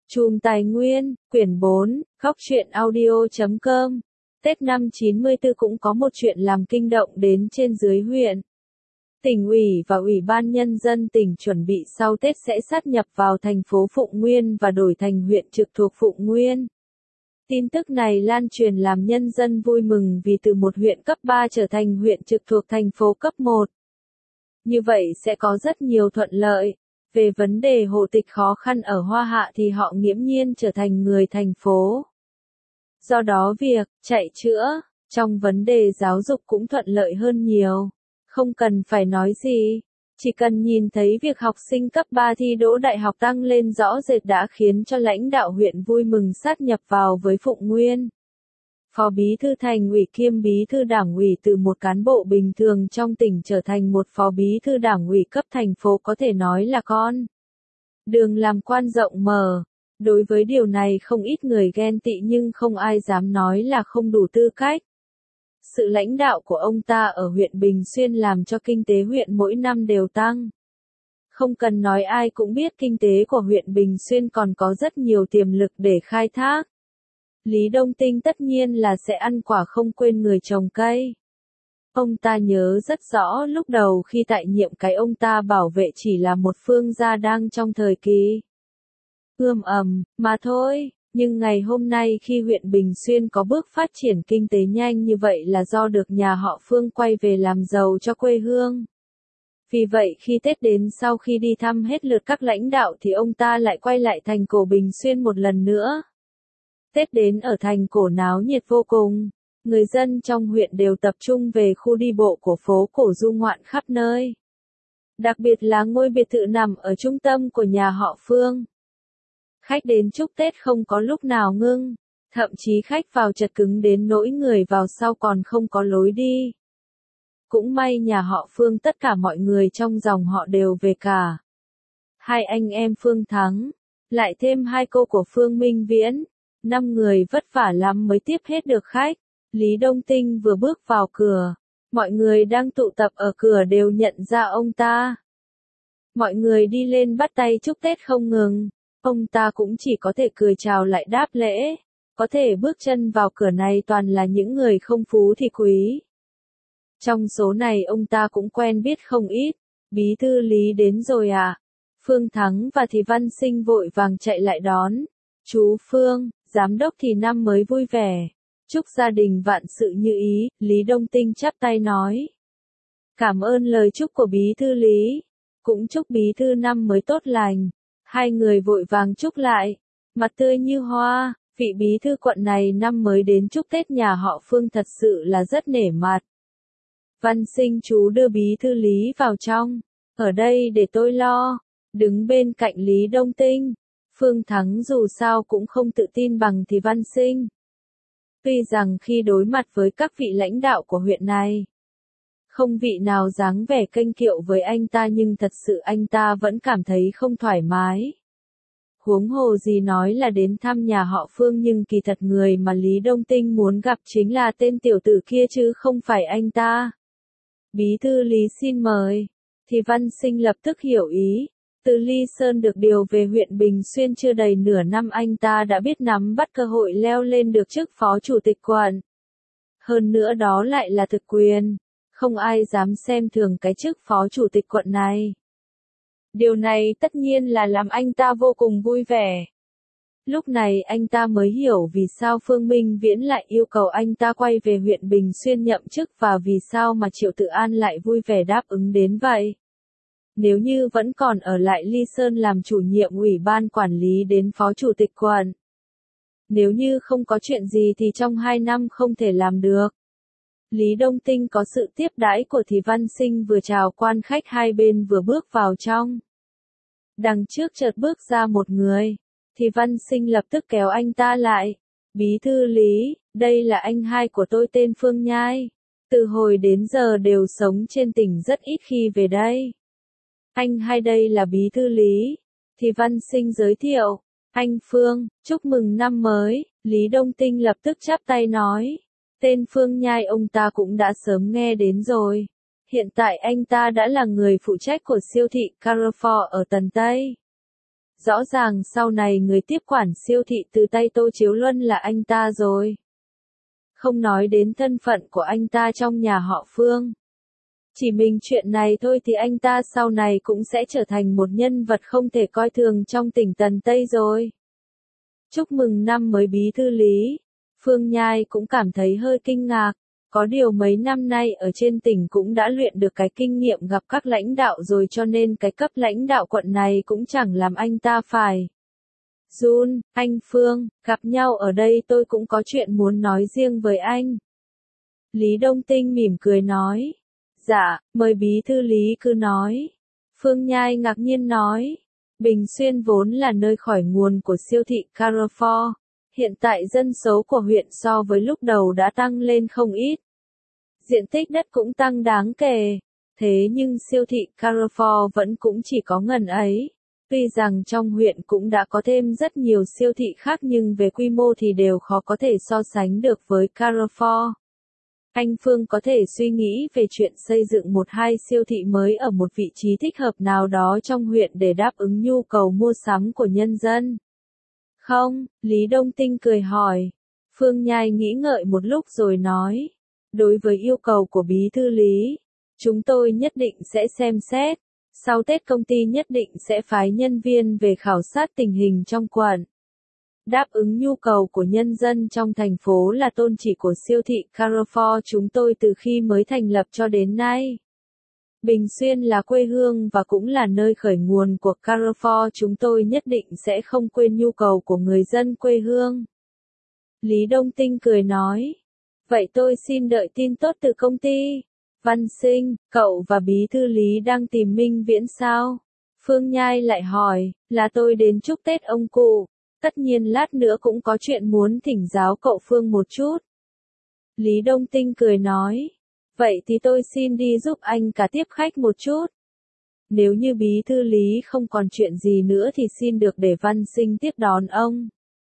Chùm Tài Nguyên, quyển 4, Góc truyện audio.com. Tết năm 94 cũng có một chuyện làm kinh động đến trên dưới huyện. Tỉnh ủy và Ủy ban Nhân dân tỉnh chuẩn bị sau Tết sẽ sát nhập vào thành phố Phụng Nguyên và đổi thành huyện trực thuộc Phụng Nguyên. Tin tức này lan truyền làm nhân dân vui mừng vì từ một huyện cấp 3 trở thành huyện trực thuộc thành phố cấp 1. Như vậy sẽ có rất nhiều thuận lợi. Về vấn đề hộ tịch khó khăn ở Hoa Hạ thì họ nghiễm nhiên trở thành người thành phố. Do đó việc chạy chữa trong vấn đề giáo dục cũng thuận lợi hơn nhiều. Không cần phải nói gì, chỉ cần nhìn thấy việc học sinh cấp 3 thi đỗ đại học tăng lên rõ rệt đã khiến cho lãnh đạo huyện vui mừng sát nhập vào với Phụng Nguyên. Phó Bí thư Thành ủy kiêm Bí thư Đảng ủy từ một cán bộ bình thường trong tỉnh trở thành một Phó Bí thư Đảng ủy cấp thành phố có thể nói là con đường làm quan rộng mở. Đối với điều này không ít người ghen tị nhưng không ai dám nói là không đủ tư cách. Sự lãnh đạo của ông ta ở huyện Bình Xuyên làm cho kinh tế huyện mỗi năm đều tăng. Không cần nói ai cũng biết kinh tế của huyện Bình Xuyên còn có rất nhiều tiềm lực để khai thác. Lý Đông Tinh tất nhiên là sẽ ăn quả không quên người trồng cây. Ông ta nhớ rất rõ lúc đầu khi tại nhiệm cái ông ta bảo vệ chỉ là một phương gia đang trong thời kỳ ươm ầm mà thôi, nhưng ngày hôm nay khi huyện Bình Xuyên có bước phát triển kinh tế nhanh như vậy là do được nhà họ Phương quay về làm giàu cho quê hương. Vì vậy khi Tết đến sau khi đi thăm hết lượt các lãnh đạo thì ông ta lại quay lại thành cổ Bình Xuyên một lần nữa. Tết đến ở thành cổ náo nhiệt vô cùng, người dân trong huyện đều tập trung về khu đi bộ của phố cổ du ngoạn khắp nơi. Đặc biệt là ngôi biệt thự nằm ở trung tâm của nhà họ Phương. Khách đến chúc Tết không có lúc nào ngưng, thậm chí khách vào chật cứng đến nỗi người vào sau còn không có lối đi. Cũng may nhà họ Phương tất cả mọi người trong dòng họ đều về cả. Hai anh em Phương Thắng, lại thêm hai cô của Phương Minh Viễn, 5 người vất vả lắm mới tiếp hết được khách. Lý Đông Tinh vừa bước vào cửa, mọi người đang tụ tập ở cửa đều nhận ra ông ta. Mọi người đi lên bắt tay chúc Tết không ngừng. Ông ta cũng chỉ có thể cười chào lại đáp lễ. Có thể bước chân vào cửa này toàn là những người không phú thì quý. Trong số này ông ta cũng quen biết không ít. Bí thư Lý đến rồi à? Phương Thắng và Thì Văn Sinh vội vàng chạy lại đón. Chú Phương, giám đốc thì năm mới vui vẻ. Chúc gia đình vạn sự như ý, Lý Đông Tinh chắp tay nói. Cảm ơn lời chúc của bí thư Lý. Cũng chúc bí thư năm mới tốt lành. Hai người vội vàng chúc lại, mặt tươi như hoa, vị bí thư quận này năm mới đến chúc Tết nhà họ Phương thật sự là rất nể mặt. Văn Sinh chú đưa bí thư Lý vào trong, ở đây để tôi lo, đứng bên cạnh Lý Đông Tinh. Phương Thắng dù sao cũng không tự tin bằng Thì Văn Sinh. Tuy rằng khi đối mặt với các vị lãnh đạo của huyện này, không vị nào dáng vẻ kênh kiệu với anh ta nhưng thật sự anh ta vẫn cảm thấy không thoải mái. Huống hồ gì nói là đến thăm nhà họ Phương nhưng kỳ thật người mà Lý Đông Tinh muốn gặp chính là tên tiểu tử kia chứ không phải anh ta. Bí thư Lý xin mời. Thì Văn Sinh lập tức hiểu ý. Từ Ly Sơn được điều về huyện Bình Xuyên chưa đầy nửa năm anh ta đã biết nắm bắt cơ hội leo lên được chức phó chủ tịch quận. Hơn nữa đó lại là thực quyền. Không ai dám xem thường cái chức phó chủ tịch quận này. Điều này tất nhiên là làm anh ta vô cùng vui vẻ. Lúc này anh ta mới hiểu vì sao Phương Minh Viễn lại yêu cầu anh ta quay về huyện Bình Xuyên nhậm chức và vì sao mà Triệu Tự An lại vui vẻ đáp ứng đến vậy. Nếu như vẫn còn ở lại Ly Sơn làm chủ nhiệm ủy ban quản lý đến phó chủ tịch quận. Nếu như không có chuyện gì thì trong 2 năm không thể làm được. Lý Đông Tinh có sự tiếp đãi của Thì Văn Sinh vừa chào quan khách hai bên vừa bước vào trong. Đằng trước chợt bước ra một người. Thì Văn Sinh lập tức kéo anh ta lại. Bí thư Lý, đây là anh hai của tôi tên Phương Nhai. Từ hồi đến giờ đều sống trên tỉnh rất ít khi về đây. Anh hai đây là bí thư Lý. Thì Văn Sinh giới thiệu. Anh Phương, chúc mừng năm mới. Lý Đông Tinh lập tức chắp tay nói. Tên Phương Nhai ông ta cũng đã sớm nghe đến rồi. Hiện tại anh ta đã là người phụ trách của siêu thị Carrefour ở Tần Tây. Rõ ràng sau này người tiếp quản siêu thị từ tay Tô Chiếu Luân là anh ta rồi. Không nói đến thân phận của anh ta trong nhà họ Phương. Chỉ mình chuyện này thôi thì anh ta sau này cũng sẽ trở thành một nhân vật không thể coi thường trong tỉnh Tần Tây rồi. Chúc mừng năm mới bí thư Lý. Phương Nhai cũng cảm thấy hơi kinh ngạc. Có điều mấy năm nay ở trên tỉnh cũng đã luyện được cái kinh nghiệm gặp các lãnh đạo rồi cho nên cái cấp lãnh đạo quận này cũng chẳng làm anh ta phải. Jun, anh Phương, gặp nhau ở đây tôi cũng có chuyện muốn nói riêng với anh. Lý Đông Tinh mỉm cười nói. Dạ, mời bí thư Lý cứ nói. Phương Nhai ngạc nhiên nói. Bình Xuyên vốn là nơi khởi nguồn của siêu thị Carrefour. Hiện tại dân số của huyện so với lúc đầu đã tăng lên không ít. Diện tích đất cũng tăng đáng kể. Thế nhưng siêu thị Carrefour vẫn cũng chỉ có ngần ấy. Tuy rằng trong huyện cũng đã có thêm rất nhiều siêu thị khác nhưng về quy mô thì đều khó có thể so sánh được với Carrefour. Anh Phương có thể suy nghĩ về chuyện xây dựng một hai siêu thị mới ở một vị trí thích hợp nào đó trong huyện để đáp ứng nhu cầu mua sắm của nhân dân. Không, Lý Đông Tinh cười hỏi. Phương Nhai nghĩ ngợi một lúc rồi nói. Đối với yêu cầu của bí thư Lý, chúng tôi nhất định sẽ xem xét. Sau Tết công ty nhất định sẽ phái nhân viên về khảo sát tình hình trong quận. Đáp ứng nhu cầu của nhân dân trong thành phố là tôn chỉ của siêu thị Carrefour chúng tôi từ khi mới thành lập cho đến nay. Bình Xuyên là quê hương và cũng là nơi khởi nguồn của Carrefour chúng tôi nhất định sẽ không quên nhu cầu của người dân quê hương. Lý Đông Tinh cười nói. Vậy tôi xin đợi tin tốt từ công ty. Văn Sinh, cậu và bí thư Lý đang tìm Minh Viễn sao? Phương Nhai lại hỏi, là tôi đến chúc Tết ông cụ. Tất nhiên lát nữa cũng có chuyện muốn thỉnh giáo cậu Phương một chút. Lý Đông Tinh cười nói. Vậy thì tôi xin đi giúp anh cả tiếp khách một chút. Nếu như bí thư Lý không còn chuyện gì nữa thì xin được để Văn Sinh tiếp đón ông.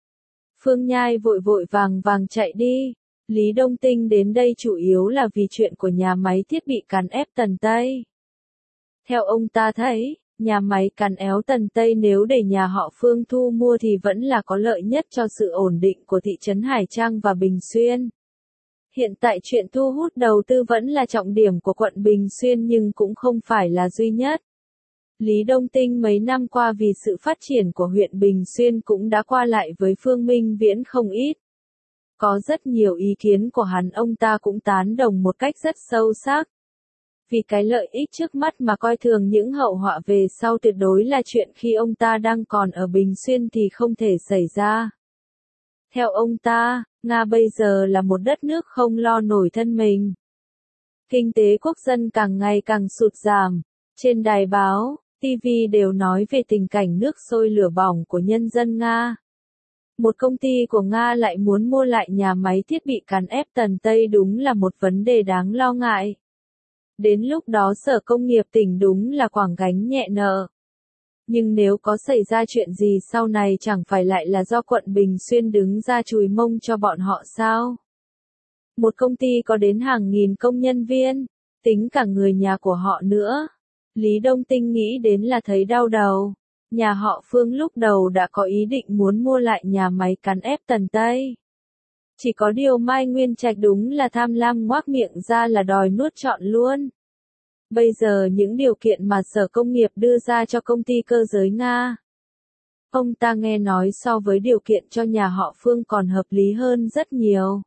Phương Nhai vội vội vàng vàng chạy đi. Lý Đông Tinh đến đây chủ yếu là vì chuyện của nhà máy thiết bị cán ép Tần Tây. Theo ông ta thấy, nhà máy cán éo Tần Tây nếu để nhà họ Phương thu mua thì vẫn là có lợi nhất cho sự ổn định của thị trấn Hải Trang và Bình Xuyên. Hiện tại chuyện thu hút đầu tư vẫn là trọng điểm của quận Bình Xuyên nhưng cũng không phải là duy nhất. Lý Đông Tinh mấy năm qua vì sự phát triển của huyện Bình Xuyên cũng đã qua lại với Phương Minh Viễn không ít. Có rất nhiều ý kiến của hắn ông ta cũng tán đồng một cách rất sâu sắc. Vì cái lợi ích trước mắt mà coi thường những hậu họa về sau tuyệt đối là chuyện khi ông ta đang còn ở Bình Xuyên thì không thể xảy ra. Theo ông ta, Nga bây giờ là một đất nước không lo nổi thân mình. Kinh tế quốc dân càng ngày càng sụt giảm. Trên đài báo, TV đều nói về tình cảnh nước sôi lửa bỏng của nhân dân Nga. Một công ty của Nga lại muốn mua lại nhà máy thiết bị cán ép Tần Tây đúng là một vấn đề đáng lo ngại. Đến lúc đó Sở Công nghiệp tỉnh đúng là quẳng gánh nhẹ nợ. Nhưng nếu có xảy ra chuyện gì sau này chẳng phải lại là do quận Bình Xuyên đứng ra chùi mông cho bọn họ sao? Một công ty có đến hàng nghìn công nhân viên, tính cả người nhà của họ nữa. Lý Đông Tinh nghĩ đến là thấy đau đầu. Nhà họ Phương lúc đầu đã có ý định muốn mua lại nhà máy cán ép Tần Tây. Chỉ có điều Mai Nguyên Trạch đúng là tham lam ngoác miệng ra là đòi nuốt trọn luôn. Bây giờ những điều kiện mà Sở Công nghiệp đưa ra cho công ty cơ giới Nga. Ông ta nghe nói so với điều kiện cho nhà họ Phương còn hợp lý hơn rất nhiều.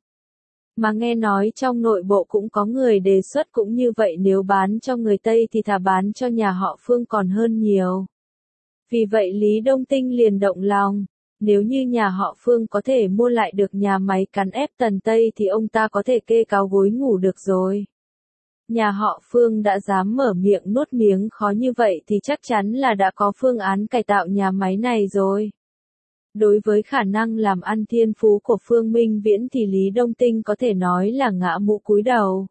Mà nghe nói trong nội bộ cũng có người đề xuất cũng như vậy nếu bán cho người Tây thì thà bán cho nhà họ Phương còn hơn nhiều. Vì vậy Lý Đông Tinh liền động lòng. Nếu như nhà họ Phương có thể mua lại được nhà máy cán ép Tần Tây thì ông ta có thể kê cao gối ngủ được rồi. Nhà họ Phương đã dám mở miệng nuốt miếng khó như vậy thì chắc chắn là đã có phương án cải tạo nhà máy này rồi. Đối với khả năng làm ăn thiên phú của Phương Minh Viễn thì Lý Đông Tinh có thể nói là ngã mũ cúi đầu.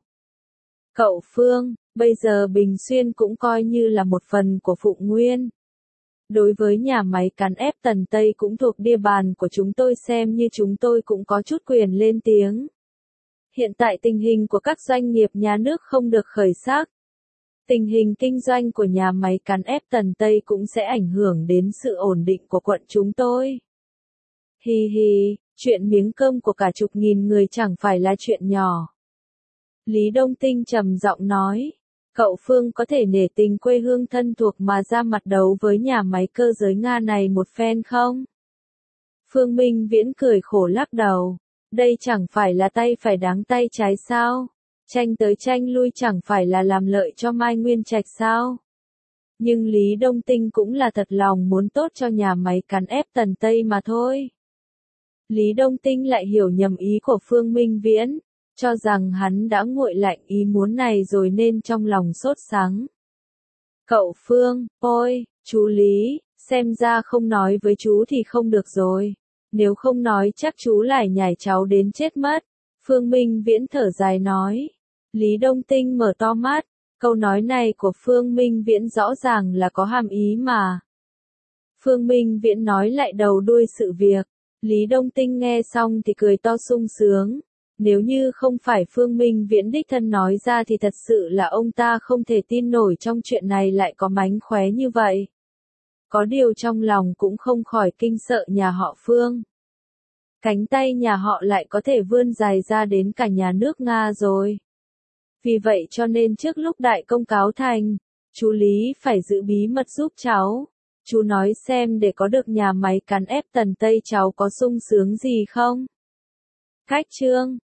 Cậu Phương, bây giờ Bình Xuyên cũng coi như là một phần của Phụng Nguyên. Đối với nhà máy cán ép Tần Tây cũng thuộc địa bàn của chúng tôi xem như chúng tôi cũng có chút quyền lên tiếng. Hiện tại tình hình của các doanh nghiệp nhà nước không được khởi sắc. Tình hình kinh doanh của nhà máy cán ép Tần Tây cũng sẽ ảnh hưởng đến sự ổn định của quận chúng tôi. Hi hi, chuyện miếng cơm của cả chục nghìn người chẳng phải là chuyện nhỏ. Lý Đông Tinh trầm giọng nói, cậu Phương có thể nể tình quê hương thân thuộc mà ra mặt đấu với nhà máy cơ giới Nga này một phen không? Phương Minh Viễn cười khổ lắc đầu, đây chẳng phải là tay phải đáng tay trái sao? Tranh tới tranh lui chẳng phải là làm lợi cho Mai Nguyên Trạch sao? Nhưng Lý Đông Tinh cũng là thật lòng muốn tốt cho nhà máy cán ép Tần Tây mà thôi. Lý Đông Tinh lại hiểu nhầm ý của Phương Minh Viễn, cho rằng hắn đã nguội lạnh ý muốn này rồi nên trong lòng sốt sắng. Cậu Phương, ôi, chú Lý, xem ra không nói với chú thì không được rồi. Nếu không nói chắc chú lại nhảy cháu đến chết mất. Phương Minh Viễn thở dài nói. Lý Đông Tinh mở to mắt, câu nói này của Phương Minh Viễn rõ ràng là có hàm ý mà. Phương Minh Viễn nói lại đầu đuôi sự việc. Lý Đông Tinh nghe xong thì cười to sung sướng. Nếu như không phải Phương Minh Viễn đích thân nói ra thì thật sự là ông ta không thể tin nổi trong chuyện này lại có mánh khóe như vậy. Có điều trong lòng cũng không khỏi kinh sợ nhà họ Phương. Cánh tay nhà họ lại có thể vươn dài ra đến cả nhà nước Nga rồi. Vì vậy cho nên trước lúc đại công cáo thành, chú Lý phải giữ bí mật giúp cháu. Chú nói xem để có được nhà máy cán ép Tần Tây cháu có sung sướng gì không? Cách chương